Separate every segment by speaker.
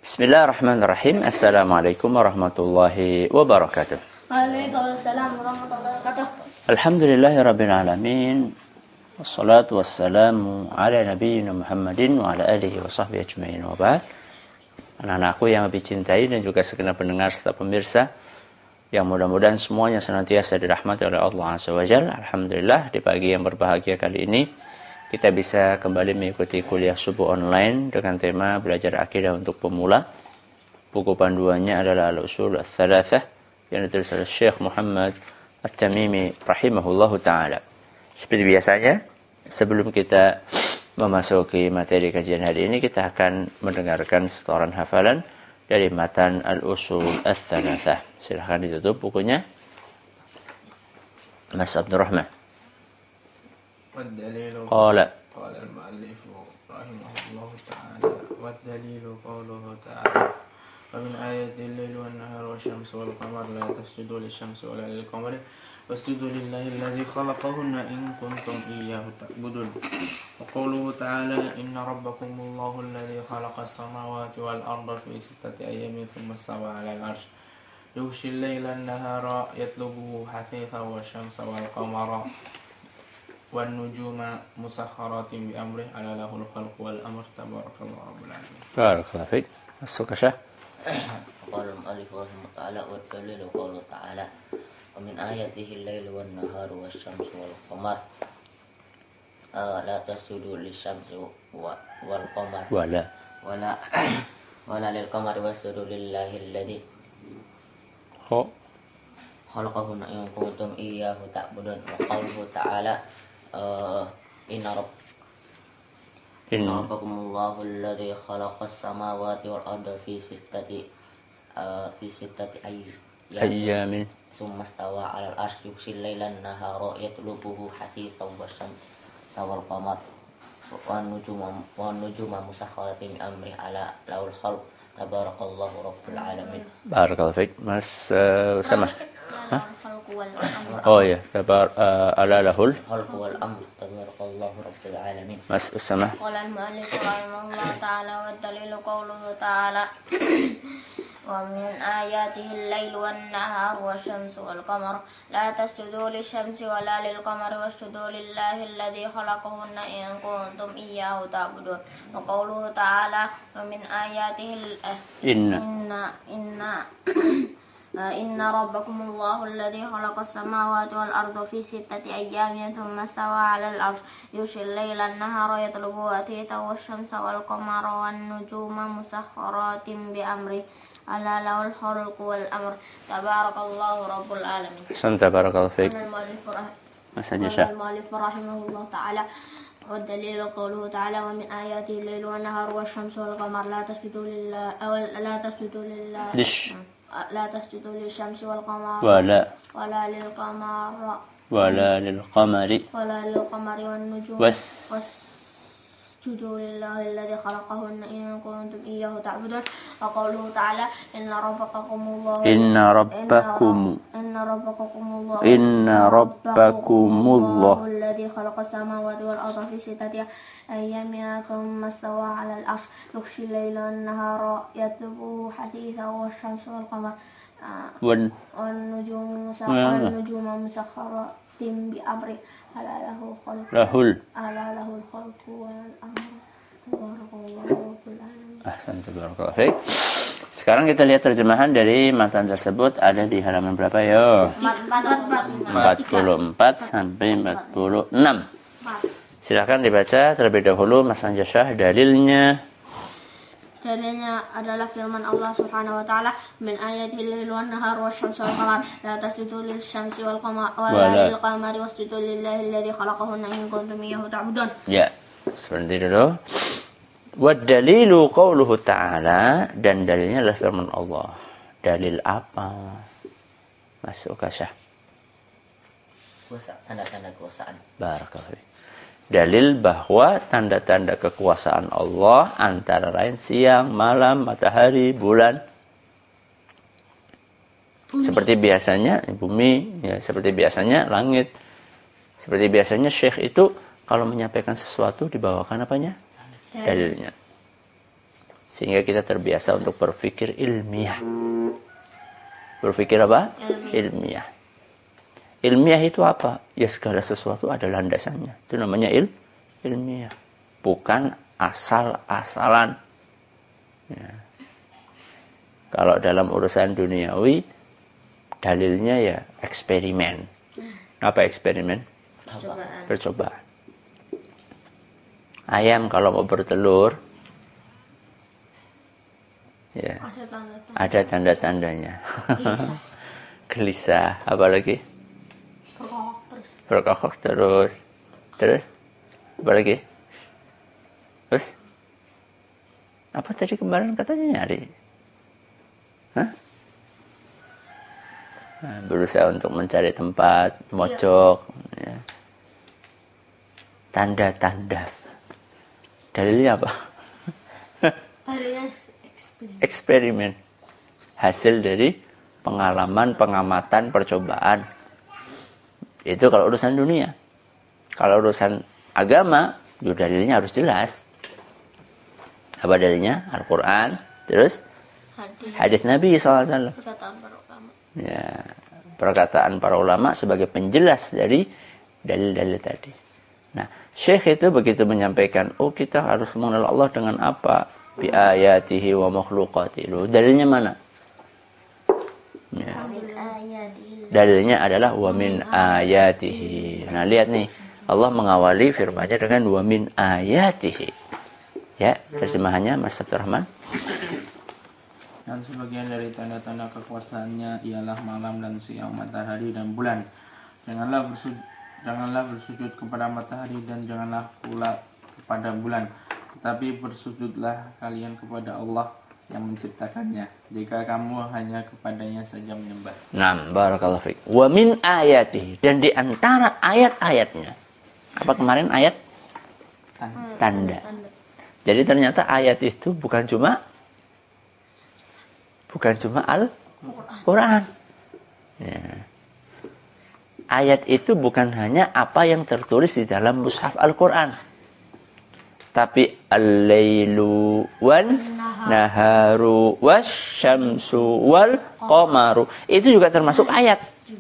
Speaker 1: Bismillahirrahmanirrahim. Assalamualaikum warahmatullahi wabarakatuh.
Speaker 2: Waalaikumsalam warahmatullahi wabarakatuh.
Speaker 1: Alhamdulillahirabbil alamin. Wassalatu wassalamu ala nabiyyina Muhammadin wa ala alihi wa sahbihi ajmain wa ba'd. Anak-anakku yang lebih cintai dan juga segenap pendengar serta pemirsa yang mudah-mudahan semuanya senantiasa dirahmati oleh Allah Azza wa Jalla. Alhamdulillah di pagi yang berbahagia kali ini kita bisa kembali mengikuti kuliah subuh online dengan tema belajar akidah untuk pemula. Buku panduannya adalah Al-Usul Ats-Tsalatsah yang ditulis oleh Syekh Muhammad At-Tamimi rahimahullahu taala. Seperti biasanya, sebelum kita memasuki materi kajian hari ini, kita akan mendengarkan setoran hafalan dari matan Al-Usul Ats-Tsalatsah. Silakan ditutup bukunya. Mas Abdurrahman.
Speaker 3: قال المؤلف رحمه الله تعالى والدليل قوله تعالى ومن آيات الليل والنهار والشمس والقمر لا تسجدوا للشمس ولا للقمر واسجدوا لله الذي خلقهن إن كنتم إياه تعبدون وقوله تعالى إن ربكم الله الذي خلق السماوات والأرض في 6 أيام ثم استوى على العرش يغشي الليل النهار يطلبه حثيثا والشمس والقمر والنجوم مسخرات بأمره على له الخلق والأمر تبارك الله رب العالمين.
Speaker 1: بارك الله فيك. السكشة.
Speaker 4: قال المؤلف رحمه الله تعالى والدليل قوله تعالى ومن آياته الليل والنهار والشمس والقمر لا تسجدوا للشمس والقمر ولا للقمر واسجدوا لله الذي خلقهن إن كنتم إياه تعبدون وقوله تعالى إن ربكم الله الذي خلق السماوات والأرض في ستة أيام ثم استوى على العرش يغشي الليل النهار يطلبه حثيثا والشمس والقمر والنجوم مسخرة بأمره على له الخلق تبارك الله رب العالمين.
Speaker 1: بارك الله فيك. Mas Samah. Oh ya, ala lahul
Speaker 4: الخلق والأمر تبارك الله رب العالمين.
Speaker 1: Mas Samah.
Speaker 2: قال المؤلف رحمه الله تعالى والدليل قوله تعالى ومن آياته الليل والنهار والشمس والقمر لا تسجدوا للشمس ولا للقمر واسجدوا لله الذي خلقهن إن كنتم إياه تعبدون وقوله تعالى ومن آياته إن ربكم الله الذي خلق السماوات والأرض في 6 أيام ثم استوى على العرش يغشي الليل النهار يطلبه حثيثا والشمس والقمر والنجوم مسخرات بأمره ألا له الخلق والأمر تبارك الله رب العالمين.
Speaker 1: تبارك الله فيك.
Speaker 2: قال المؤلف رحمه الله تعالى والدليل قوله تعالى ومن آياته الليل والنهار والشمس والقمر لا تسجدوا للشمس والقمر ولا للقمر والنجوم واسجدوا لله الذي خلقهن إن كنتم إياه تعبدون وقوله تعالى إن ربكم الله الذي خلق السماوات والأرض في 6 أيام ثم استوى على العرش يغشي الليل النهار يطلبه حثيثا والشمس والقمر والنجوم مسخرات بأمره ألا له الخلق والأمر تبارك الله رب العالمين.
Speaker 1: Tabarakallahu fiik. Sekarang kita lihat terjemahan dari matan tersebut ada di halaman berapa ya? 44 sampai 46. Silakan dibaca terlebih dahulu Mas Anjasyah dalilnya.
Speaker 2: Dalilnya adalah firman Allah Subhanahu wa taala min ayatil lail wan nahar wasyamsi wal qamar la tasjudu lil syamsi wal lil qamari wasjudu lillahi alladzi khalaqahunna in kuntum iyyahu ta'budun.
Speaker 1: Ya, seperti dulu. Wad dalilu qauluhu ta'ala, dan dalilnya adalah firman Allah. Dalil apa? Mas Ukasyah.
Speaker 4: Tanda-tanda kekuasaan.
Speaker 1: Barakallahu. Dalil bahwa tanda-tanda kekuasaan Allah antara lain siang, malam, matahari, bulan. Seperti biasanya bumi, ya, seperti biasanya langit. Seperti biasanya syekh itu kalau menyampaikan sesuatu dibawakan apanya? Dalilnya. Sehingga kita terbiasa untuk berpikir ilmiah. Berpikir apa? Ilmiah. Ilmiah itu apa? Ya segala sesuatu ada landasannya. Itu namanya ilmiah. Bukan asal-asalan. Ya. Kalau dalam urusan duniawi, dalilnya ya eksperimen. Apa eksperimen? Percobaan. Ayam kalau mau bertelur, ya, ada tanda-tandanya. Gelisah. Apa lagi? Berkokok terus. Terus? Apa lagi? Terus? Apa tadi kemarin katanya nyari? Hah? Nah, berusaha untuk mencari tempat, mojok. Ya. Tanda-tanda. Dalilnya apa?
Speaker 2: Dalilnya
Speaker 1: eksperimen. Hasil dari pengalaman, pengamatan, percobaan. Itu kalau urusan dunia. Kalau urusan agama, dalilnya harus jelas. Apa dalilnya? Al-Quran. Terus? Hadis Nabi SAW.
Speaker 2: Perkataan para ulama.
Speaker 1: Ya, perkataan para ulama sebagai penjelas dari dalil-dalil tadi. Nah, Syekh itu begitu menyampaikan, kita harus mengenal Allah dengan apa? Bi ayatihi wa makhluqatihi. Dalilnya mana? Ya. Dalilnya adalah wa min ayatihi. Nah, lihat nih. Allah mengawali firman-Nya dengan wa min ayatihi. Ya, terjemahannya Mas Abdurrahman.
Speaker 3: Dan sebagian dari tanda-tanda kekuasaannya ialah malam dan siang, matahari dan bulan. Janganlah bersujud kepada matahari dan janganlah pula kepada bulan. Tetapi bersujudlah kalian kepada Allah yang menciptakannya. Jika kamu hanya kepadanya saja menyembah.
Speaker 1: Nah, barakallahu fiik. Wa min ayatihi. Dan di antara ayat-ayatnya. Apa kemarin ayat? Tanda. Jadi ternyata ayat itu bukan cuma Al-Quran. Ya. Ayat itu bukan hanya apa yang tertulis di dalam mushaf Al-Quran. Tapi al-lailu wan naharu wasyamsu wal qamaru. Itu juga termasuk ayat.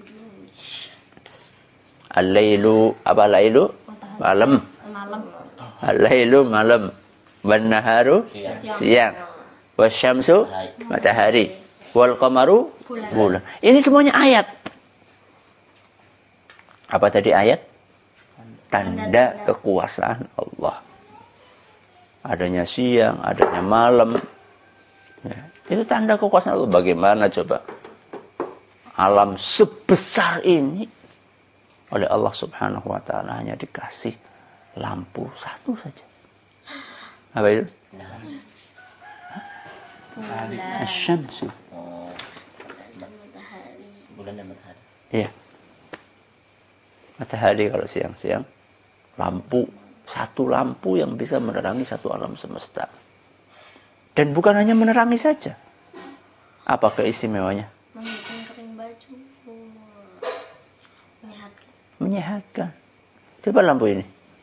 Speaker 1: Al-lailu, apa lailu? Malam. Al-lailu malam. Wan naharu siang. Wasyamsu matahari. Wal qamaru bulan. Ini semuanya ayat. Apa tadi ayat? Tanda kekuasaan Allah. Adanya siang, adanya malam. Ya, itu tanda kekuasaan Allah. Bagaimana coba? Alam sebesar ini oleh Allah Subhanahu wa ta'ala hanya dikasih lampu satu saja. Apa itu? Asyamsu.
Speaker 4: Bulan dan matahari.
Speaker 1: Iya. Matahari kalau siang-siang. Lampu. Satu lampu yang bisa menerangi satu alam semesta. Dan bukan hanya menerangi saja. Apa keistimewanya?
Speaker 2: Menghidupkan kering baju.
Speaker 1: Menyehatkan. Coba lampu ini.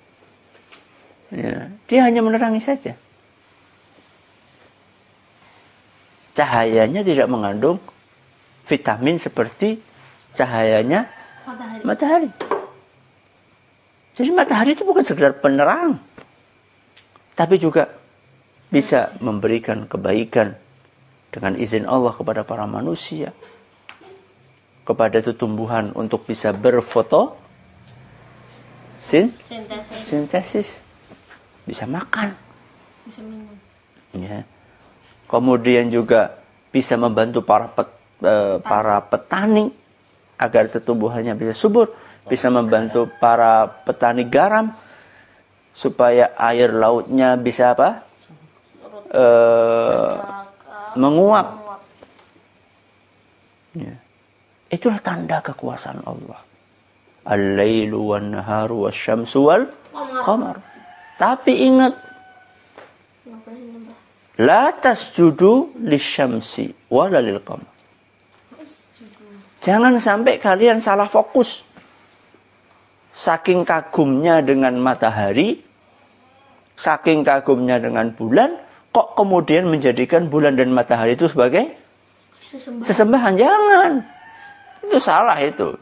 Speaker 1: Ya, dia hanya menerangi saja. Cahayanya tidak mengandung vitamin seperti cahayanya matahari. Jadi matahari itu bukan sekedar penerang. Tapi juga bisa memberikan kebaikan dengan izin Allah kepada para manusia. Kepada tumbuhan untuk bisa sintesis. Bisa makan.
Speaker 2: Bisa minum.
Speaker 1: Ya. Kemudian juga bisa membantu para petani agar tumbuhannya bisa subur. Bisa membantu para petani garam supaya air lautnya bisa apa? Menguap. Ya. Itulah tanda kekuasaan Allah. Al-lailu wan naharu wasyamsu wal qamar. Tapi ingat, la tasjudu lisyamsi wala lil qamar. Jangan sampai kalian salah fokus. Saking kagumnya dengan matahari, saking kagumnya dengan bulan, kok kemudian menjadikan bulan dan matahari itu sebagai
Speaker 2: Sesembahan.
Speaker 1: sesembahan? Jangan. Itu salah itu.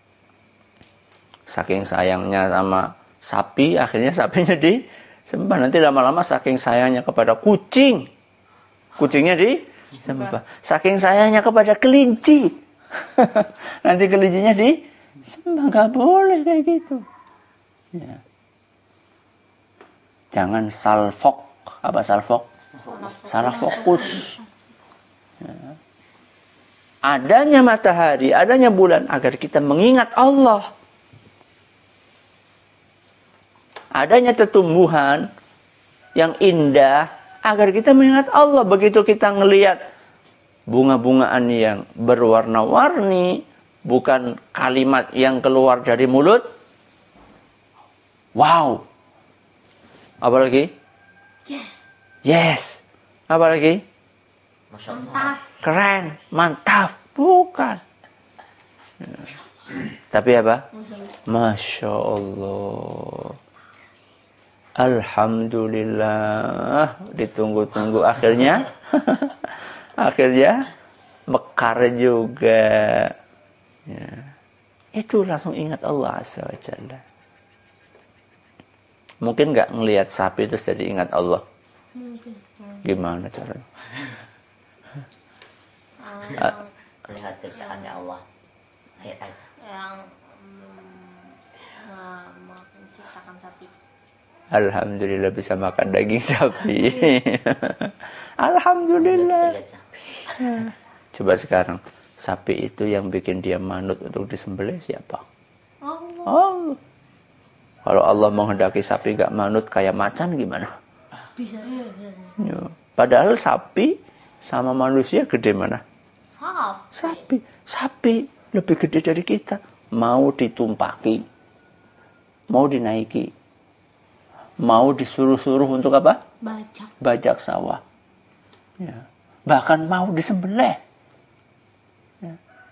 Speaker 1: Saking sayangnya sama sapi, akhirnya sapinya disembah. Nanti lama-lama saking sayangnya kepada kucing, kucingnya disembah. Saking sayangnya kepada kelinci, nanti kelincinya disembah. Gak boleh kayak gitu. Ya. Jangan salfok. Apa salfok? Salah fokus. Ya. Adanya matahari, adanya bulan agar kita mengingat Allah. Adanya tumbuhan yang indah agar kita mengingat Allah. Begitu kita ngelihat bunga-bungaan yang berwarna-warni, bukan kalimat yang keluar dari mulut. Wow. Apa lagi? Yes. Apa lagi?
Speaker 2: Mantap.
Speaker 1: Keren, mantap. Bukan. Tapi apa? Masya Allah. Alhamdulillah. Ditunggu-tunggu akhirnya. Akhirnya mekar juga. Ya. Itu langsung ingat Allah Azza wa Jalla. Mungkin nggak ngelihat sapi terus jadi ingat Allah.
Speaker 2: Mungkin.
Speaker 1: Gimana caranya?
Speaker 4: Lihat ciptaannya Allah. Ayat-ayat.
Speaker 2: Yang menciptakan sapi.
Speaker 1: Alhamdulillah bisa makan daging sapi. Alhamdulillah. Coba sekarang, sapi itu yang bikin dia manut untuk disembelih siapa?
Speaker 2: Allah.
Speaker 1: Allah. Kalau Allah menghendaki sapi gak manut kayak macan gimana?
Speaker 2: Bisa.
Speaker 1: Ya. Padahal sapi sama manusia gede mana?
Speaker 2: Sapi.
Speaker 1: Sapi lebih gede dari kita. Mau ditumpaki, mau dinaiki, mau disuruh-suruh untuk apa? Bajak sawah. Ya. Bahkan mau disembelih. Ya.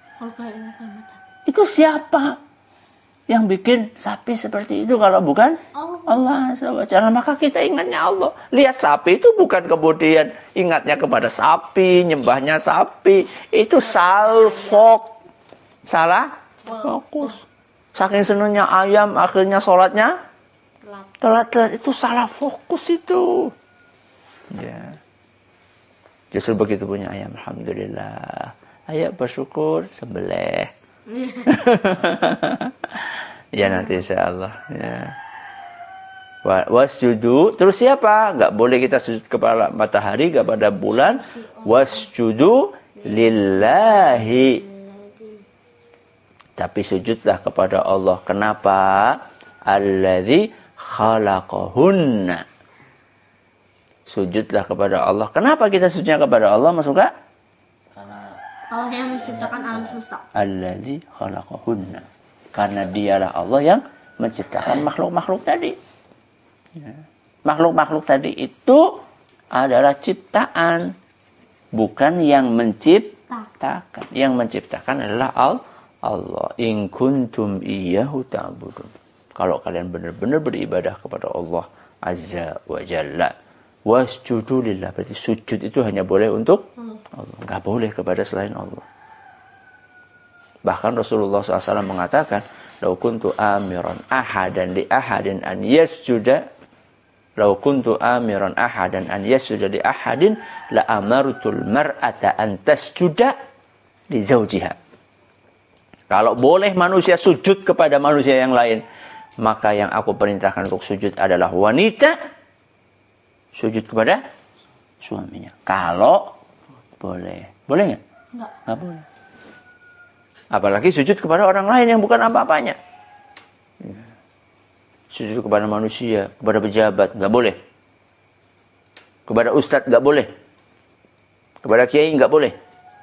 Speaker 1: Itu siapa yang bikin sapi seperti itu kalau bukan Allah Azza wa Jalla? Maka kita ingatnya Allah. Lihat sapi itu bukan kemudian ingatnya kepada sapi, nyembahnya sapi. Itu salfok. Salah fokus. Saking senangnya ayam, akhirnya sholatnya telat-telat. Itu salah fokus itu. Ya. Justru begitu punya ayam, alhamdulillah. Ayo bersyukur, sembelih. Ya nanti insyaallah. Ya. Wasjudu. Terus siapa? Gak boleh kita sujud kepada matahari, kepada bulan. Wasjudu lillahi. Tapi sujudlah kepada Allah. Kenapa? Alladzi khalaqahunna. Sujudlah kepada Allah. Kenapa kita sujudnya kepada Allah, Mas Uka?
Speaker 4: Karena
Speaker 2: Allah yang menciptakan alam semesta.
Speaker 1: Alladzi khalaqahunna. Karena dialah Allah yang menciptakan makhluk-makhluk tadi. Ya. Makhluk-makhluk tadi itu adalah ciptaan. Bukan yang menciptakan. Yang menciptakan adalah Allah. In kuntum iyyahu ta'budun. Kalau kalian benar-benar beribadah kepada Allah Azza wa Jalla. Wasjudu lillah. Berarti sujud itu hanya boleh untuk Allah. Enggak boleh kepada selain Allah. Bahkan Rasulullah SAW mengatakan, "Lau kuntu amiran ahadan li ahadin an yasjuda, lau kuntu amiran ahadan an yasjuda li ahadin, la amartul mar'ata an tasjuda li zawjiha." Kalau boleh manusia sujud kepada manusia yang lain, maka yang aku perintahkan untuk sujud adalah wanita sujud kepada suaminya. Kalau boleh. Boleh nggak? Nggak boleh. Apalagi sujud kepada orang lain yang bukan apa-apanya. Sujud kepada manusia, kepada pejabat, nggak boleh. Kepada ustadz nggak boleh. Kepada kiai nggak boleh.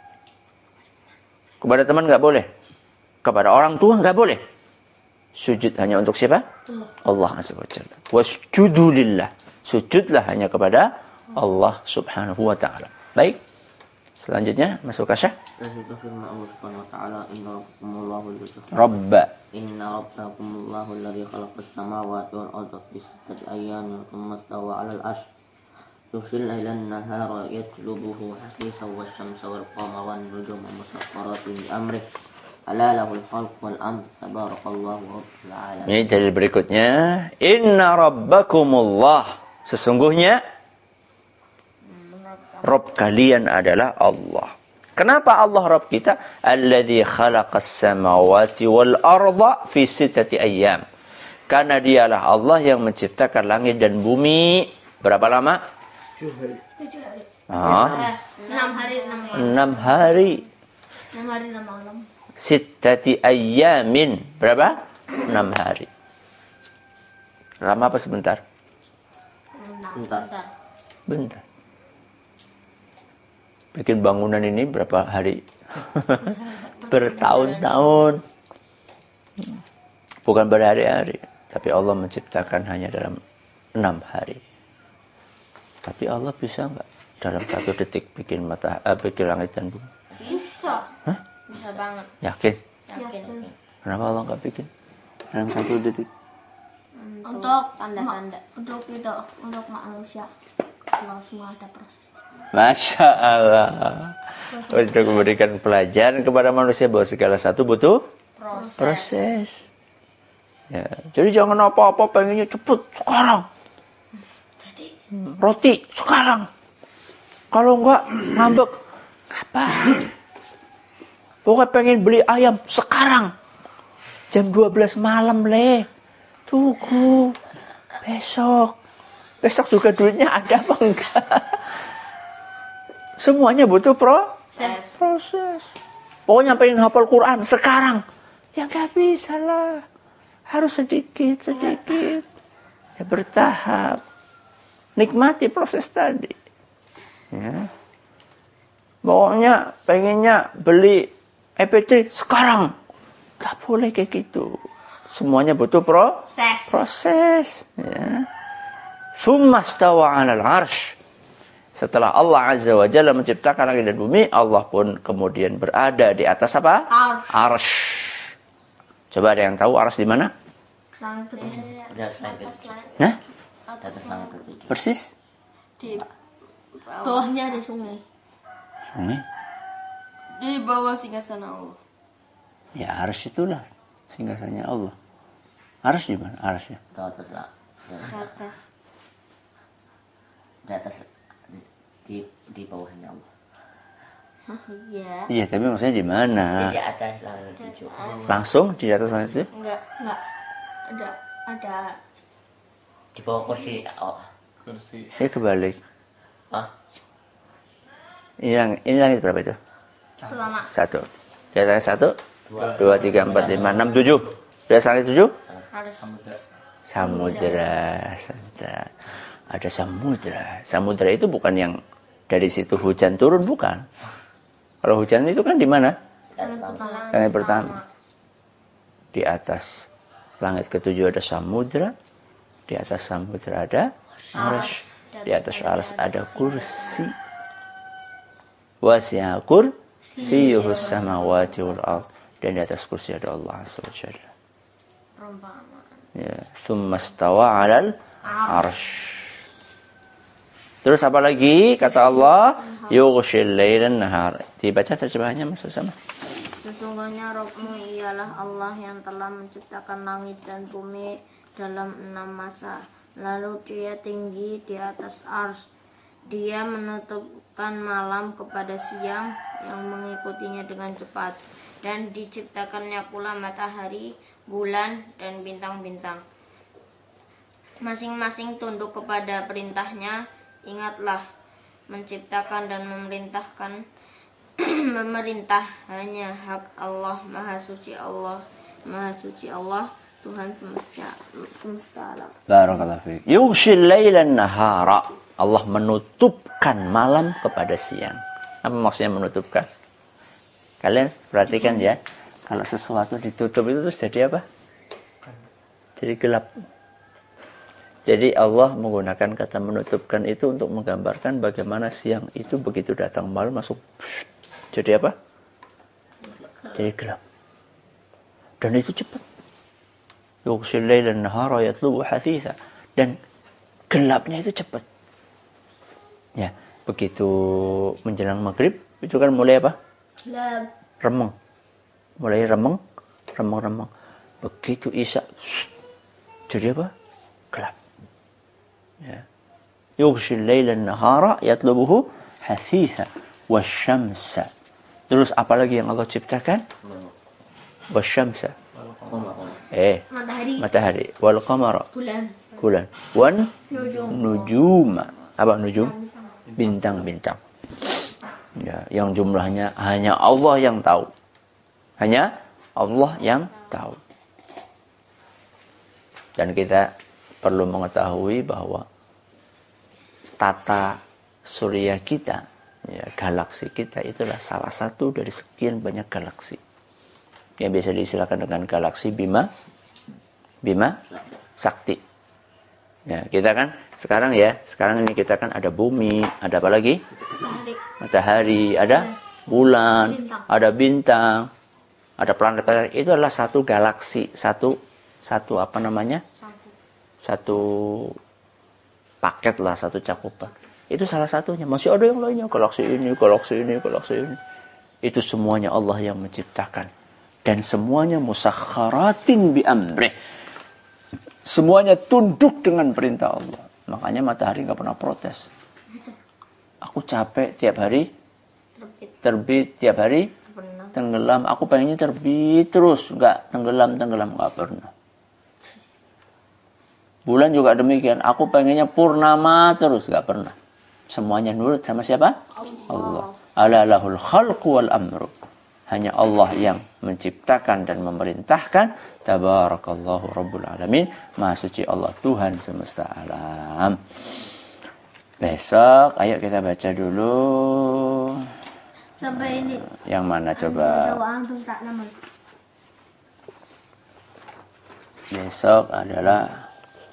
Speaker 1: Kepada teman nggak boleh. Kepada orang tua nggak boleh. Sujud hanya untuk siapa? Allah Azza wa Jalla. Wasjudu lillah. Sujudlah hanya kepada Allah Subhanahu wa Ta'ala. Baik. Selanjutnya masuk kasyah.
Speaker 4: Itu firman Allah Subhanahu wa Ta'ala, Inna rabbakumullahu
Speaker 1: Rabba.
Speaker 4: Inna rabbakumullahu alladzi khalaqas samawati wal arda fi sittati ayyamin tsumma istawa 'alal 'arsy يغشي الليل النهار يطلبه حثيثا والشمس والقمر والنجوم مسخرات بأمره ألا له الخلق والأمر تبارك الله رب العالمين.
Speaker 1: Ini dalil berikutnya, inna rabbakumullah, sesungguhnya Rabb kalian adalah Allah. Kenapa Allah Rabb kita? Alladzi khalaqas samawati wal arda fi sittati ayyam. Karena dialah Allah yang menciptakan langit dan bumi berapa lama?
Speaker 2: 7 hari.
Speaker 1: 6
Speaker 2: hari.
Speaker 1: 6 hari.
Speaker 2: 6 hari 6 malam.
Speaker 1: Sittati ayyamin. Berapa? 6 hari. Lama apa sebentar? Bentar. Bikin bangunan ini berapa hari? Bertahun-tahun. Bukan berhari-hari. Tapi Allah menciptakan hanya dalam 6 hari. Tapi Allah bisa nggak dalam 1 detik bikin bikin langit dan bumi?
Speaker 2: Bisa.
Speaker 1: Hah?
Speaker 2: Bisa banget.
Speaker 1: Yakin?
Speaker 2: Yakin.
Speaker 1: Kenapa Allah nggak bikin dalam 1 detik?
Speaker 2: Untuk tanda-tanda. Untuk manusia. Kalau semua ada proses.
Speaker 1: Masya Allah. Untuk memberikan pelajaran kepada manusia bahwa segala satu butuh proses. Ya. Jadi jangan apa-apa pengennya cepet sekarang. Roti sekarang. Kalau enggak ngambek. Apa? Pokoknya pengen beli ayam sekarang. Jam 12 malam Tunggu. Besok juga duitnya ada apa enggak? Semuanya butuh proses. Pokoknya pengen hafal Quran sekarang. Ya enggak bisa lah. Harus sedikit. Ya bertahap. Nikmati proses tadi. Ya. Pokoknya pengennya beli MP3 sekarang. Gak boleh kayak gitu. Semuanya butuh proses. Ya. Tsumma stawa 'alal 'arsy. Setelah Allah Azza wa Jalla menciptakan langit dan bumi, Allah pun kemudian berada di atas apa? Arsy. Coba ada yang tahu arsy di mana?
Speaker 2: Langit
Speaker 1: Nah?
Speaker 4: Atas langit ketujuh.
Speaker 1: Persis?
Speaker 2: Di bawahnya ada sungai.
Speaker 1: Sungai?
Speaker 2: Di bawah singgasana Allah.
Speaker 1: Ya arsy itulah singgasananya Allah. Arsy di mana? Arsy.
Speaker 4: Di atas di bawahnya Allah.
Speaker 2: Iya.
Speaker 1: Iya, tapi maksudnya di mana?
Speaker 4: Di atas langit ketujuh.
Speaker 1: Langsung di atas langit itu?
Speaker 2: Enggak. Ada
Speaker 4: Di bawah kursi Allah.
Speaker 3: Kursi.
Speaker 1: Ya kebalik.
Speaker 4: Hah?
Speaker 1: Ini langit berapa itu?
Speaker 2: Pertama.
Speaker 1: 1. Di atas 1, 2, 3, 4, 5, 6, 7. Di atas langit 7?
Speaker 2: Harus
Speaker 1: Samudra. Ada samudra. Samudra itu bukan yang dari situ hujan turun, bukan. Kalau hujan itu kan di mana? Langit pertama. Di atas langit ketujuh ada samudra. Di atas samudra ada arsy. Di atas arsy ada kursi. Wasi'a kursiyuhus samawati wal ardh. Dan di atas kursi ada Allah Azza wa Jalla. Ya, tsumma stawa 'alal 'arsy. Terus apa lagi? Kata Allah, yughshil lailan nahar. Dibaca terjemahannya Mas sama.
Speaker 2: Sesungguhnya Rabbmu ialah Allah yang telah menciptakan langit dan bumi dalam 6 masa. Lalu Dia tinggi di atas arsy. Dia menutupkan malam kepada siang yang mengikutinya dengan cepat. Dan diciptakannya pula matahari, bulan, dan bintang-bintang. Masing-masing tunduk kepada perintahnya. Ingatlah, menciptakan dan memerintah hanya hak Allah, Maha Suci Allah, Tuhan semesta alam.
Speaker 1: Barakallahu fiik. Yughshil lailan nahara. Allah menutupkan malam kepada siang. Apa maksudnya menutupkan? Kalian perhatikan ya. Kalau sesuatu ditutup itu terus jadi apa? Jadi gelap. Jadi Allah menggunakan kata menutupkan itu untuk menggambarkan bagaimana siang itu begitu datang malam masuk. Jadi apa? Jadi gelap. Dan itu cepat. Yughshil lailan nahara yatlubu hathitha. Dan gelapnya itu cepat. Ya, begitu menjelang maghrib itu kan mulai apa?
Speaker 2: Gelap.
Speaker 1: Remeng. Mulai remeng. Begitu isya, jadi apa? Gelap. Ya. Yughshil laila an-nahara yatlubuhu hasitha wasyamsa. Terus apa lagi yang Allah ciptakan? Wasyamsa. Matahari. Wal qamara. Bulan. Wan nujuma. Apa nujum? Bintang-bintang. Ya, yang jumlahnya hanya Allah yang tahu. Hanya Allah yang tahu. Dan kita perlu mengetahui bahwa tata surya kita, ya, galaksi kita itulah salah satu dari sekian banyak galaksi. Yang biasa diistilahkan dengan galaksi Bima Sakti. Ya, kita kan sekarang ini kita kan ada bumi, ada apa lagi? Matahari, ada bulan, ada bintang, ada planet-planet. Itu adalah satu galaksi, satu apa namanya? Satu paket lah, satu cakupan. Itu salah satunya. Masih ada yang lainnya, galaksi ini. Itu semuanya Allah yang menciptakan. Dan semuanya musakharatin bi amrih. Semuanya tunduk dengan perintah Allah. Makanya matahari enggak pernah protes. Aku capek tiap hari terbit tiap hari tenggelam. Aku pengennya terbit terus, enggak tenggelam enggak pernah. Bulan juga demikian. Aku pengennya purnama terus, enggak pernah. Semuanya nurut sama siapa? Allah. Ala lahul khalqu wal amru. Hanya Allah yang menciptakan dan memerintahkan. Tabarakallahu rabbul alamin. Maha suci Allah Tuhan semesta alam. Besok ayo kita baca dulu.
Speaker 2: Sampai ini.
Speaker 1: Yang mana coba? Besok adalah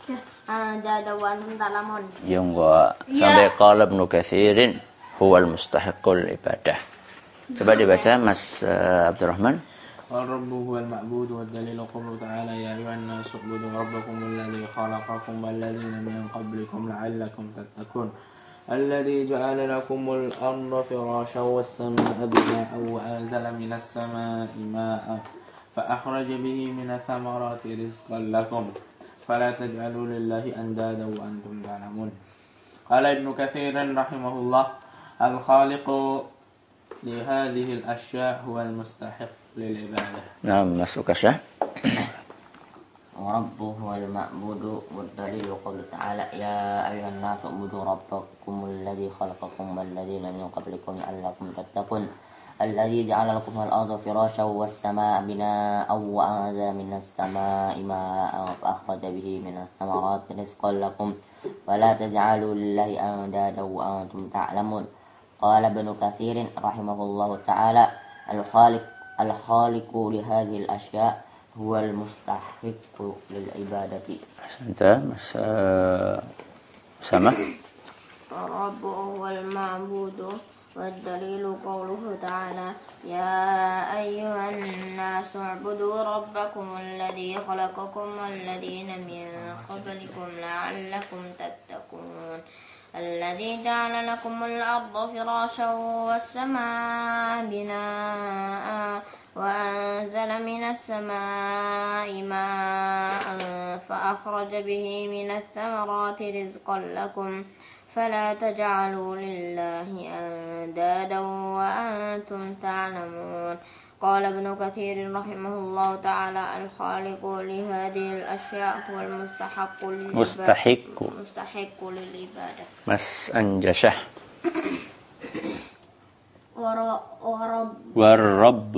Speaker 1: yang sampai qala Ibnu Katsirin huwal mustahiqul ibadah. Coba dibaca Mas Abdurrahman.
Speaker 3: الرب هو المعبود والدليل قوله تعالى يا أيها الناس اعبدوا ربكم الذي خلقكم والذين من قبلكم لعلكم تتقون الذي جعل لكم الأرض فراشا والسماء بناء وأنزل من السماء ماء فأخرج به من الثمرات رزقا لكم فلا تجعلوا لله أندادا وأنتم تعلمون. قال ابن كثير رحمه الله الخالق لهذه الأشياء هو المستحق للعبادة.
Speaker 1: نعم masuk Syah.
Speaker 4: ورب هو المعبود والدليل قوله تعالى يا أيها الناس اعبدوا ربكم الذي خلقكم والذين من قبلكم لعلكم تتقون الذي جعل لكم الأرض فراشا والسماء بناء وأنزل من السماء ماء فأخرج به من الثمرات رزقا لكم ولا تجعلوا لله أندادا وأنتم تعلمون. قال ابن كثير رحمه الله تعالى الخالق لهذه الأشياء هو المستحق للعبادة.
Speaker 1: أنت sama.
Speaker 2: الرب هو المعبود والدليل قوله تعالى يا أيها الناس اعبدوا ربكم الذي خلقكم والذين من قبلكم لعلكم تتقون الذي جعل لكم الأرض فراشا والسماء بناء وأنزل من السماء ماء فأخرج به من الثمرات رزقا لكم فلا تجعلوا لله أندادا وأنتم تعلمون. قال ابن كثير رحمه الله تعالى الخالق لهذه الأشياء هو المستحق للعبادة.
Speaker 1: Mas Anjashah.
Speaker 2: والرب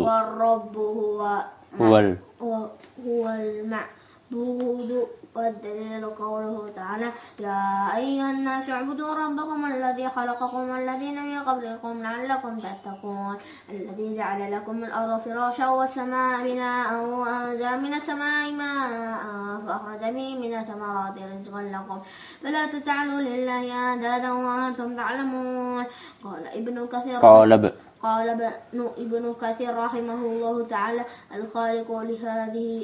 Speaker 2: هو المعبود والدليل قوله تعالى يا أيها الناس اعبدوا ربكم الذي خلقكم والذين من قبلكم لعلكم تتقون الذي جعل لكم الأرض فراشا والسماء بناء وأنزل من السماء ماء فأخرج به من الثمرات رزقا لكم فلا تجعلوا لله أندادا وأنتم تعلمون. قال ابن كثير رحمه الله تعالى الخالق لهذه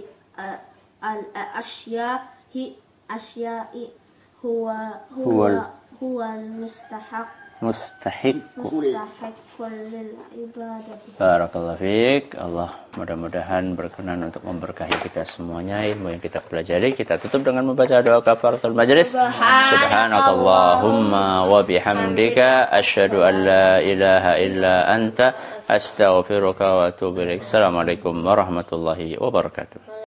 Speaker 2: الأشياء هو المستحق
Speaker 1: mustahiqqul
Speaker 2: lil ibadati.
Speaker 1: Barakallahu fiik. Allah mudah-mudahan berkenan untuk memberkahi kita semuanya ilmu yang kita pelajari. Kita tutup dengan membaca doa kafaratul majlis. Subhanakallahumma wa bihamdika asyhadu an la ilaha illa anta astaghfiruka wa atubu ilaik. Assalamualaikum warahmatullahi wabarakatuh.